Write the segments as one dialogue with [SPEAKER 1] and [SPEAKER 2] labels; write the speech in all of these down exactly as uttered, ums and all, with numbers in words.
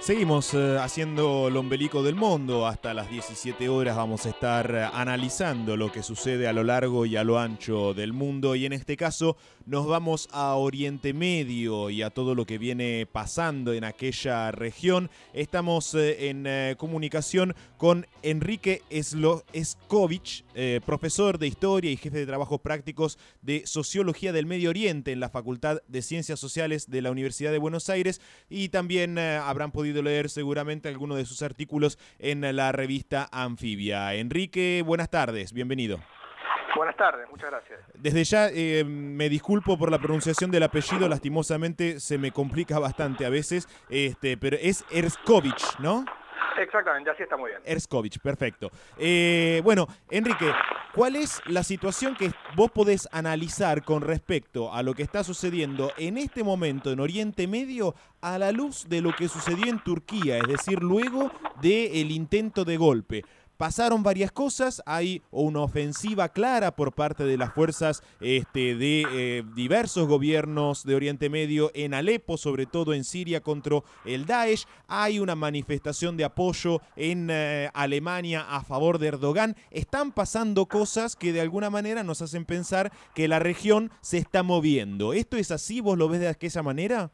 [SPEAKER 1] Seguimos eh, haciendo el ombelico del mundo. Hasta las diecisiete horas vamos a estar eh, analizando lo que sucede a lo largo y a lo ancho del mundo. Y en este caso nos vamos a Oriente Medio y a todo lo que viene pasando en aquella región. Estamos eh, en eh, comunicación con Enrique Eslo Escovich, eh, profesor de Historia y jefe de Trabajos Prácticos de Sociología del Medio Oriente en la Facultad de Ciencias Sociales de la Universidad de Buenos Aires. Y también eh, habrán podido leer seguramente algunos de sus artículos en la revista Anfibia. Enrique, buenas tardes, bienvenido.
[SPEAKER 2] Buenas tardes, muchas gracias.
[SPEAKER 1] Desde ya eh, me disculpo por la pronunciación del apellido, lastimosamente se me complica bastante a veces, este, pero es Erskovich, ¿no?
[SPEAKER 2] Exactamente, así está muy bien.
[SPEAKER 1] Erskovich, perfecto. Eh, bueno, Enrique, ¿cuál es la situación que vos podés analizar con respecto a lo que está sucediendo en este momento en Oriente Medio a la luz de lo que sucedió en Turquía, es decir, luego del intento de golpe? Pasaron varias cosas, hay una ofensiva clara por parte de las fuerzas este, de eh, diversos gobiernos de Oriente Medio, en Alepo, sobre todo en Siria, contra el Daesh. Hay una manifestación de apoyo en eh, Alemania a favor de Erdogan. Están pasando cosas que de alguna manera nos hacen pensar que la región se está moviendo. ¿Esto es así? ¿Vos lo ves de aquella manera?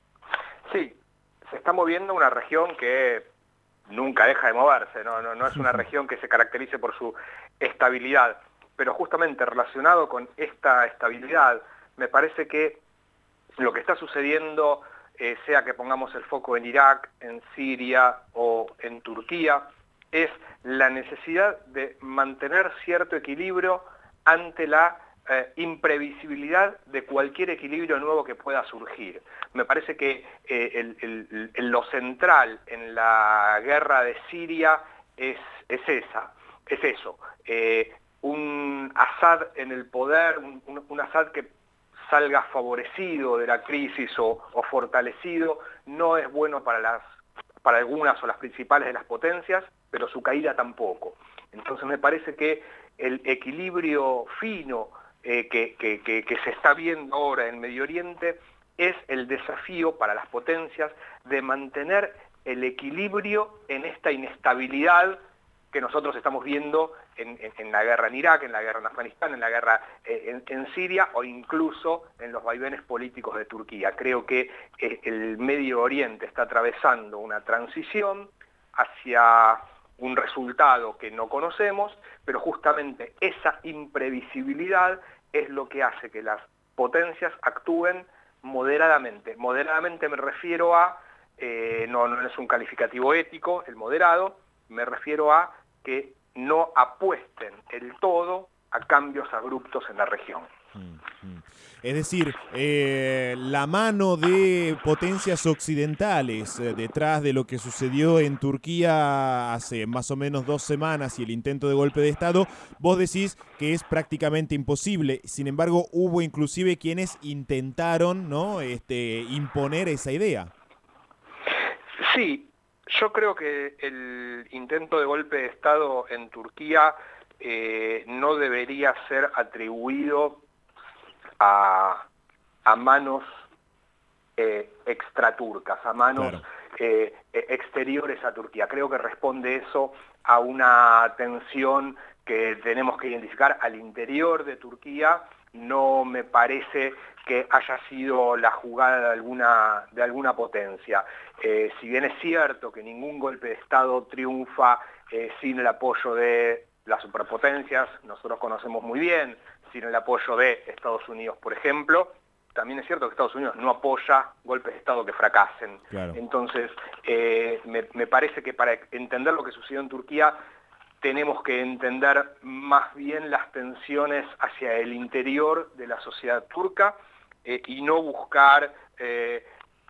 [SPEAKER 2] Sí, se está moviendo una región que nunca deja de moverse, no, no, no es una región que se caracterice por su estabilidad, pero justamente relacionado con esta estabilidad, me parece que lo que está sucediendo, eh, sea que pongamos el foco en Irak, en Siria o en Turquía, es la necesidad de mantener cierto equilibrio ante la eh, imprevisibilidad de cualquier equilibrio nuevo que pueda surgir. Me parece que eh, el, el, el, lo central en la guerra de Siria es, es esa, es eso, eh, un Assad en el poder, un, un, un Assad que salga favorecido de la crisis o, o fortalecido, no es bueno para, las, para algunas o las principales de las potencias, pero su caída tampoco. Entonces me parece que el equilibrio fino eh, que, que, que, que se está viendo ahora en Medio Oriente es el desafío para las potencias de mantener el equilibrio en esta inestabilidad que nosotros estamos viendo en, en, en la guerra en Irak, en la guerra en Afganistán, en la guerra eh, en, en Siria o incluso en los vaivenes políticos de Turquía. Creo que eh, el Medio Oriente está atravesando una transición hacia un resultado que no conocemos, pero justamente esa imprevisibilidad es lo que hace que las potencias actúen moderadamente. Moderadamente me refiero a, eh, no, no es un calificativo ético, el moderado, me refiero a que no apuesten el todo a cambios abruptos en la región.
[SPEAKER 1] Es decir, eh, la mano de potencias occidentales eh, detrás de lo que sucedió en Turquía hace más o menos dos semanas y el intento de golpe de Estado, vos decís que es prácticamente imposible. Sin embargo, hubo inclusive quienes intentaron, ¿no?, este, imponer esa idea.
[SPEAKER 2] Sí, yo creo que el intento de golpe de Estado en Turquía eh, no debería ser atribuido a, a manos eh, extraturcas, a manos
[SPEAKER 1] Claro.
[SPEAKER 2] eh, exteriores a Turquía. Creo que responde eso a una tensión que tenemos que identificar al interior de Turquía. No me parece que haya sido la jugada de alguna, de alguna potencia. Eh, si bien es cierto que ningún golpe de Estado triunfa eh, sin el apoyo de las superpotencias, nosotros conocemos muy bien, sin el apoyo de Estados Unidos, por ejemplo, también es cierto que Estados Unidos no apoya golpes de Estado que fracasen.
[SPEAKER 1] Claro.
[SPEAKER 2] Entonces, eh, me, me parece que para entender lo que sucedió en Turquía, tenemos que entender más bien las tensiones hacia el interior de la sociedad turca eh, y no buscar eh,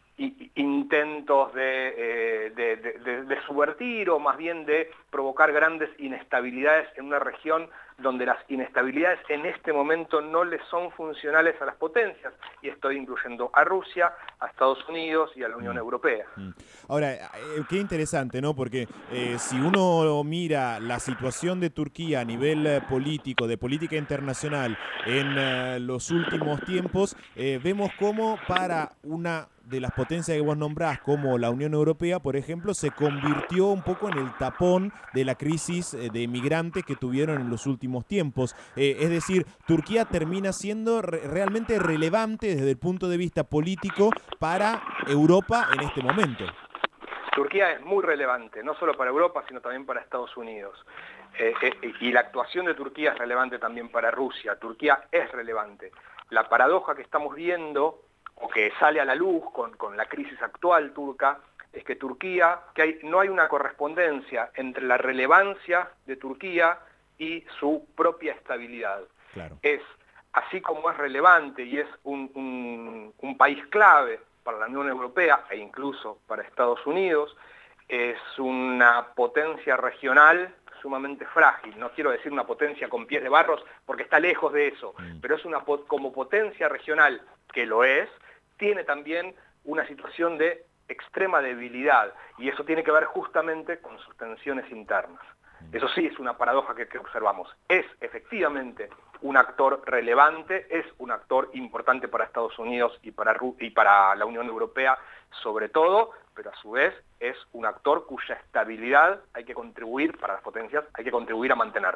[SPEAKER 2] intentos de, eh, de, de, de, de subvertir o más bien de provocar grandes inestabilidades en una región donde las inestabilidades en este momento no le son funcionales a las potencias, y estoy incluyendo a Rusia, a Estados Unidos y a la Unión
[SPEAKER 1] Mm.
[SPEAKER 2] Europea.
[SPEAKER 1] Mm. Ahora, eh, qué interesante, ¿no? Porque eh, si uno mira la situación de Turquía a nivel eh, político, de política internacional, en eh, los últimos tiempos, eh, vemos cómo para una de las potencias que vos nombrás, como la Unión Europea, por ejemplo, se convirtió un poco en el tapón de la crisis eh, de migrantes que tuvieron en los últimos tiempos. Eh, es decir, Turquía termina siendo re realmente relevante desde el punto de vista político para Europa en este momento.
[SPEAKER 2] Turquía es muy relevante, no solo para Europa, sino también para Estados Unidos. Eh, eh, y la actuación de Turquía es relevante también para Rusia. Turquía es relevante. La paradoja que estamos viendo, o que sale a la luz con, con la crisis actual turca, es que Turquía, que hay, no hay una correspondencia entre la relevancia de Turquía y su propia estabilidad.
[SPEAKER 1] Claro.
[SPEAKER 2] Es, así como es relevante y es un, un, un país clave para la Unión Europea e incluso para Estados Unidos, es una potencia regional sumamente frágil. No quiero decir una potencia con pies de barros porque está lejos de eso, mm. pero es una como potencia regional, que lo es, tiene también una situación de extrema debilidad, y eso tiene que ver justamente con sus tensiones internas. Eso sí es una paradoja que, que observamos. Es efectivamente un actor relevante, es un actor importante para Estados Unidos y para, y para la Unión Europea sobre todo, pero a su vez es un actor cuya estabilidad hay que contribuir, para las potencias, hay que contribuir a mantener.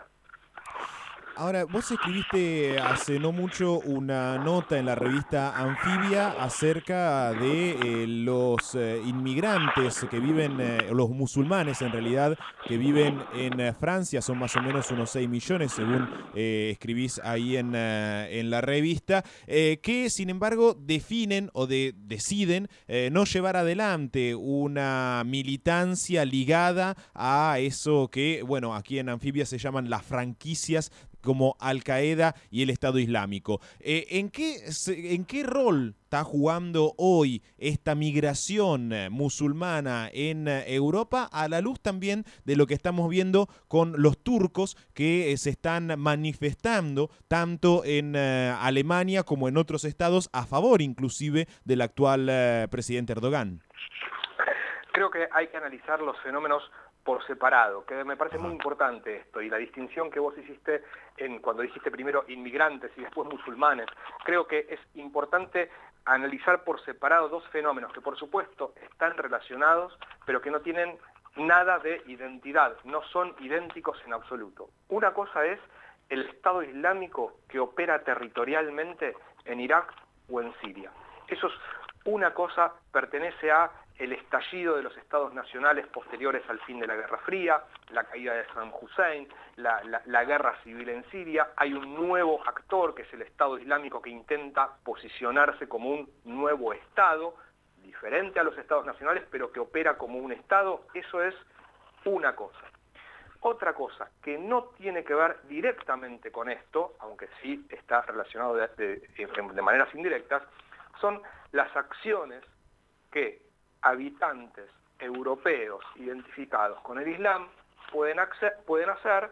[SPEAKER 1] Ahora, vos escribiste hace no mucho una nota en la revista Anfibia acerca de eh, los eh, inmigrantes que viven, eh, los musulmanes en realidad, que viven en eh, Francia, son más o menos unos seis millones, según eh, escribís ahí en, uh, en la revista, eh, que sin embargo definen o de, deciden eh, no llevar adelante una militancia ligada a eso que, bueno, aquí en Anfibia se llaman las franquicias, como Al-Qaeda y el Estado Islámico. Eh, ¿en, qué, ¿En qué rol está jugando hoy esta migración musulmana en Europa, a la luz también de lo que estamos viendo con los turcos que se están manifestando tanto en uh, Alemania como en otros estados a favor inclusive del actual uh, presidente Erdogan?
[SPEAKER 2] Creo que hay que analizar los fenómenos por separado, que me parece
[SPEAKER 1] Ajá.
[SPEAKER 2] muy importante esto, y la distinción que vos hiciste en cuando dijiste primero inmigrantes y después musulmanes. Creo que es importante analizar por separado dos fenómenos que por supuesto están relacionados, pero que no tienen nada de identidad, no son idénticos en absoluto. Una cosa es el Estado Islámico que opera territorialmente en Irak o en Siria. Eso es una cosa, pertenece a el estallido de los estados nacionales posteriores al fin de la Guerra Fría, la caída de Saddam Hussein, la, la, la guerra civil en Siria. Hay un nuevo actor que es el Estado Islámico que intenta posicionarse como un nuevo Estado, diferente a los estados nacionales, pero que opera como un Estado. Eso es una cosa. Otra cosa que no tiene que ver directamente con esto, aunque sí está relacionado de, de, de maneras indirectas, son las acciones que habitantes europeos identificados con el Islam pueden, pueden hacer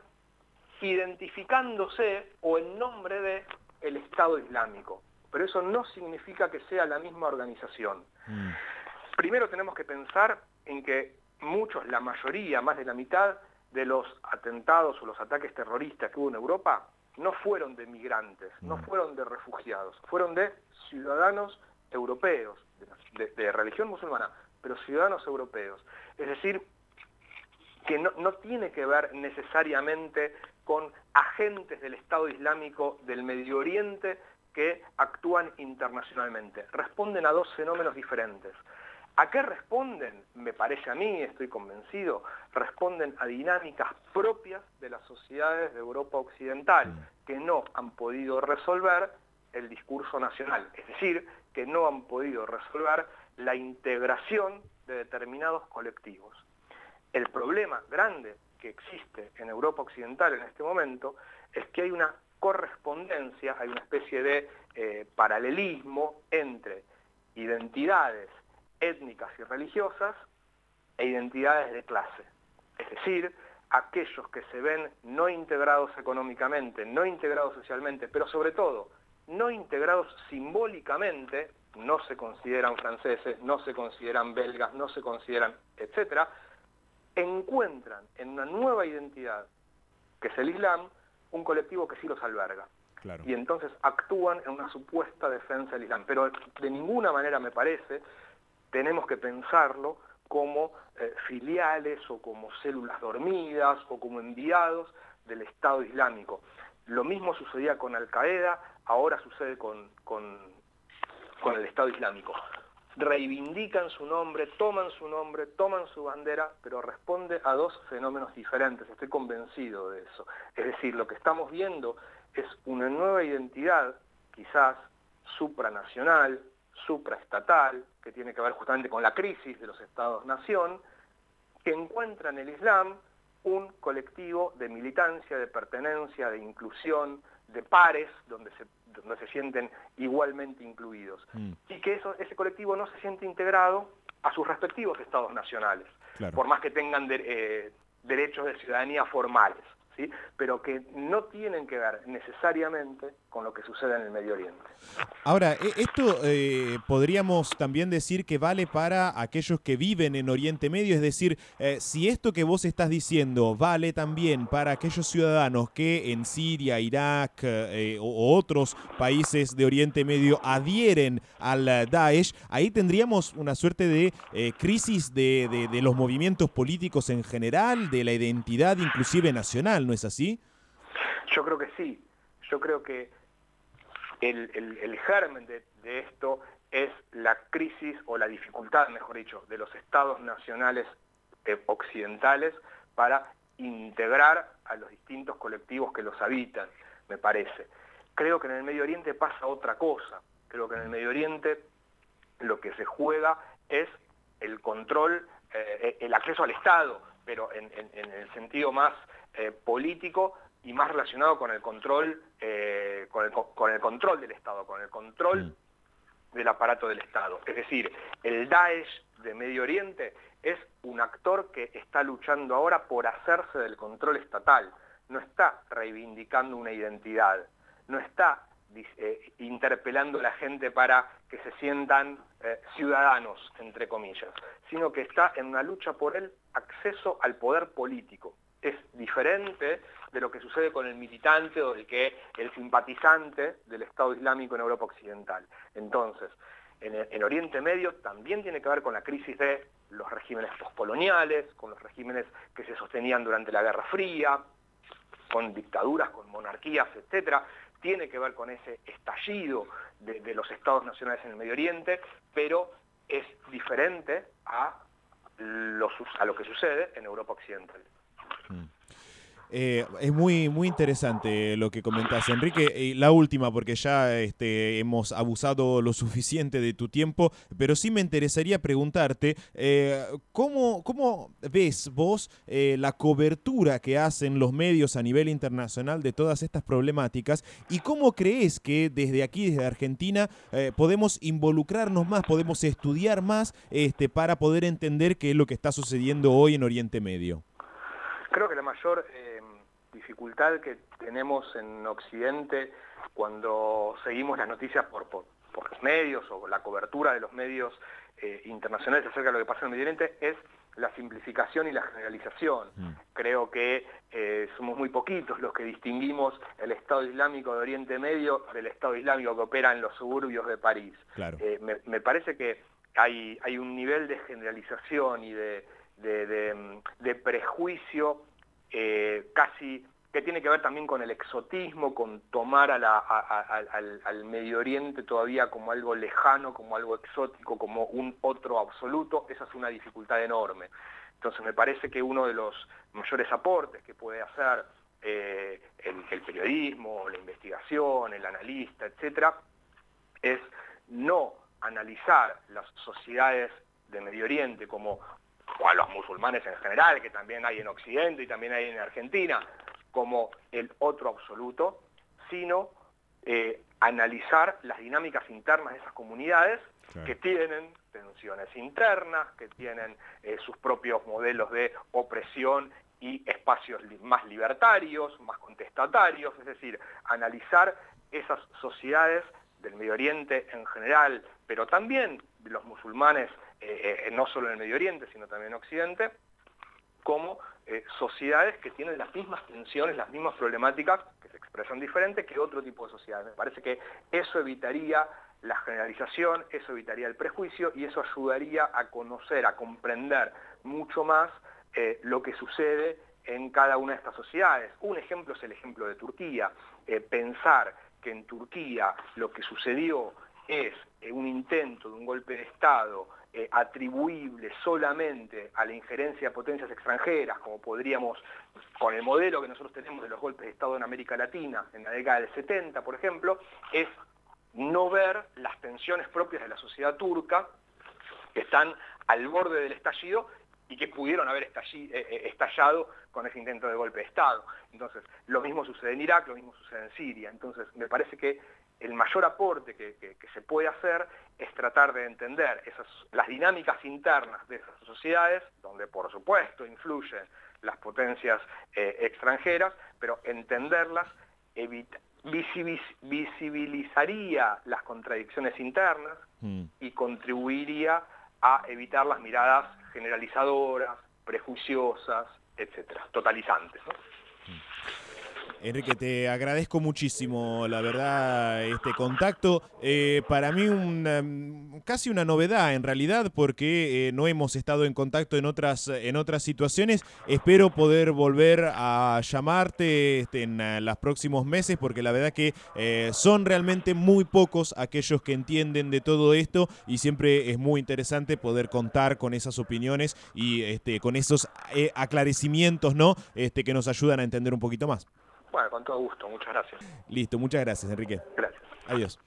[SPEAKER 2] identificándose o en nombre de el Estado Islámico. Pero eso no significa que sea la misma organización. Mm. Primero tenemos que pensar en que muchos, la mayoría, más de la mitad de los atentados o los ataques terroristas que hubo en Europa no fueron de migrantes, mm. no fueron de refugiados, fueron de ciudadanos europeos, de, de, de religión musulmana, pero ciudadanos europeos. Es decir, que no, no tiene que ver necesariamente con agentes del Estado Islámico del Medio Oriente que actúan internacionalmente. Responden a dos fenómenos diferentes. ¿A qué responden? Me parece a mí, estoy convencido, responden a dinámicas propias de las sociedades de Europa Occidental, que no han podido resolver el discurso nacional, es decir, que no han podido resolver la integración de determinados colectivos. El problema grande que existe en Europa Occidental en este momento es que hay una correspondencia, hay una especie de eh, paralelismo entre identidades étnicas y religiosas e identidades de clase. Es decir, aquellos que se ven no integrados económicamente, no integrados socialmente, pero sobre todo no integrados simbólicamente, no se consideran franceses, no se consideran belgas, no se consideran, etcétera, encuentran en una nueva identidad, que es el Islam, un colectivo que sí los alberga.
[SPEAKER 1] Claro.
[SPEAKER 2] Y entonces actúan en una supuesta defensa del Islam. Pero de ninguna manera, me parece, tenemos que pensarlo como eh, filiales o como células dormidas o como enviados del Estado Islámico. Lo mismo sucedía con Al-Qaeda, ahora sucede con, con, con el Estado Islámico. Reivindican su nombre, toman su nombre, toman su bandera, pero responde a dos fenómenos diferentes, estoy convencido de eso. Es decir, lo que estamos viendo es una nueva identidad, quizás supranacional, supraestatal, que tiene que ver justamente con la crisis de los estados-nación, que encuentra en el Islam un colectivo de militancia, de pertenencia, de inclusión, de pares, donde se, donde se sienten igualmente incluidos. Mm. Y que eso, ese colectivo no se siente integrado a sus respectivos estados nacionales, claro, por más que tengan de, eh, derechos de ciudadanía formales, ¿sí? Pero que no tienen que ver necesariamente con lo que sucede en el Medio Oriente.
[SPEAKER 1] Ahora, esto eh, podríamos también decir que vale para aquellos que viven en Oriente Medio, es decir, eh, si esto que vos estás diciendo vale también para aquellos ciudadanos que en Siria, Irak eh, o, o otros países de Oriente Medio adhieren al Daesh, ahí tendríamos una suerte de eh, crisis de, de, de los movimientos políticos en general, de la identidad inclusive nacional, ¿no es así?
[SPEAKER 2] Yo creo que sí, yo creo que El, el, el germen de, de esto es la crisis o la dificultad, mejor dicho, de los estados nacionales eh, occidentales para integrar a los distintos colectivos que los habitan, me parece. Creo que en el Medio Oriente pasa otra cosa. Creo que en el Medio Oriente lo que se juega es el control, eh, el acceso al Estado, pero en, en, en el sentido más eh, político y más relacionado con el control, eh, con, el, con el control del Estado, con el control mm. del aparato del Estado. Es decir, el Daesh de Medio Oriente es un actor que está luchando ahora por hacerse del control estatal, no está reivindicando una identidad, no está eh, interpelando a la gente para que se sientan eh, ciudadanos, entre comillas, sino que está en una lucha por el acceso al poder político. Es diferente de lo que sucede con el militante o el que el simpatizante del Estado Islámico en Europa Occidental. Entonces, en, en Oriente Medio también tiene que ver con la crisis de los regímenes postcoloniales, con los regímenes que se sostenían durante la Guerra Fría, con dictaduras, con monarquías, etcétera. Tiene que ver con ese estallido de, de los estados nacionales en el Medio Oriente, pero es diferente a lo, a lo que sucede en Europa Occidental.
[SPEAKER 1] Eh, es muy, muy interesante lo que comentás, Enrique. Y la última, porque ya este, hemos abusado lo suficiente de tu tiempo, pero sí me interesaría preguntarte, eh, ¿cómo, ¿cómo ves vos eh, la cobertura que hacen los medios a nivel internacional de todas estas problemáticas? ¿Y cómo crees que desde aquí, desde Argentina, eh, podemos involucrarnos más, podemos estudiar más este, para poder entender qué es lo que está sucediendo hoy en Oriente Medio?
[SPEAKER 2] Creo que la mayor eh, dificultad que tenemos en Occidente cuando seguimos las noticias por, por, por los medios o la cobertura de los medios eh, internacionales acerca de lo que pasa en el Medio Oriente es la simplificación y la generalización. Mm. Creo que eh, somos muy poquitos los que distinguimos el Estado Islámico de Oriente Medio del Estado Islámico que opera en los suburbios de París.
[SPEAKER 1] Claro.
[SPEAKER 2] Eh, me, me parece que hay, hay un nivel de generalización y de De, de, de prejuicio eh, casi que tiene que ver también con el exotismo, con tomar a la, a, a, al, al Medio Oriente todavía como algo lejano, como algo exótico, como un otro absoluto. Esa es una dificultad enorme. Entonces me parece que uno de los mayores aportes que puede hacer eh, el, el periodismo, la investigación, el analista, etcétera, es no analizar las sociedades de Medio Oriente como o a los musulmanes en general, que también hay en Occidente y también hay en Argentina, como el otro absoluto, sino eh, analizar las dinámicas internas de esas comunidades, claro, que tienen tensiones internas, que tienen eh, sus propios modelos de opresión y espacios li- más libertarios, más contestatarios, es decir, analizar esas sociedades del Medio Oriente en general, pero también de los musulmanes, eh, eh, no solo en el Medio Oriente, sino también en Occidente, como eh, sociedades que tienen las mismas tensiones, las mismas problemáticas, que se expresan diferente que otro tipo de sociedades. Me parece que eso evitaría la generalización, eso evitaría el prejuicio y eso ayudaría a conocer, a comprender mucho más eh, lo que sucede en cada una de estas sociedades. Un ejemplo es el ejemplo de Turquía. Eh, pensar que en Turquía lo que sucedió es eh, un intento de un golpe de Estado eh, atribuible solamente a la injerencia de potencias extranjeras, como podríamos, con el modelo que nosotros tenemos de los golpes de Estado en América Latina, en la década del setenta, por ejemplo, es no ver las tensiones propias de la sociedad turca que están al borde del estallido y que pudieron haber estallido, eh, estallado con ese intento de golpe de Estado. Entonces, lo mismo sucede en Irak, lo mismo sucede en Siria. Entonces, me parece que el mayor aporte que, que, que se puede hacer es tratar de entender esas, las dinámicas internas de esas sociedades, donde por supuesto influyen las potencias eh, extranjeras, pero entenderlas evita, visibiliz, visibilizaría las contradicciones internas mm. y contribuiría a evitar las miradas generalizadoras, prejuiciosas, etcétera, totalizantes, ¿no?
[SPEAKER 1] Enrique, te agradezco muchísimo, la verdad, este contacto. Eh, para mí una, casi una novedad en realidad, porque eh, no hemos estado en contacto en otras, en otras situaciones. Espero poder volver a llamarte este, en uh, los próximos meses, porque la verdad que eh, son realmente muy pocos aquellos que entienden de todo esto y siempre es muy interesante poder contar con esas opiniones y este, con esos eh, aclarecimientos, ¿no? Este, que nos ayudan a entender un poquito más.
[SPEAKER 2] Bueno, con todo gusto. Muchas gracias.
[SPEAKER 1] Listo, muchas gracias, Enrique.
[SPEAKER 2] Gracias.
[SPEAKER 1] Adiós.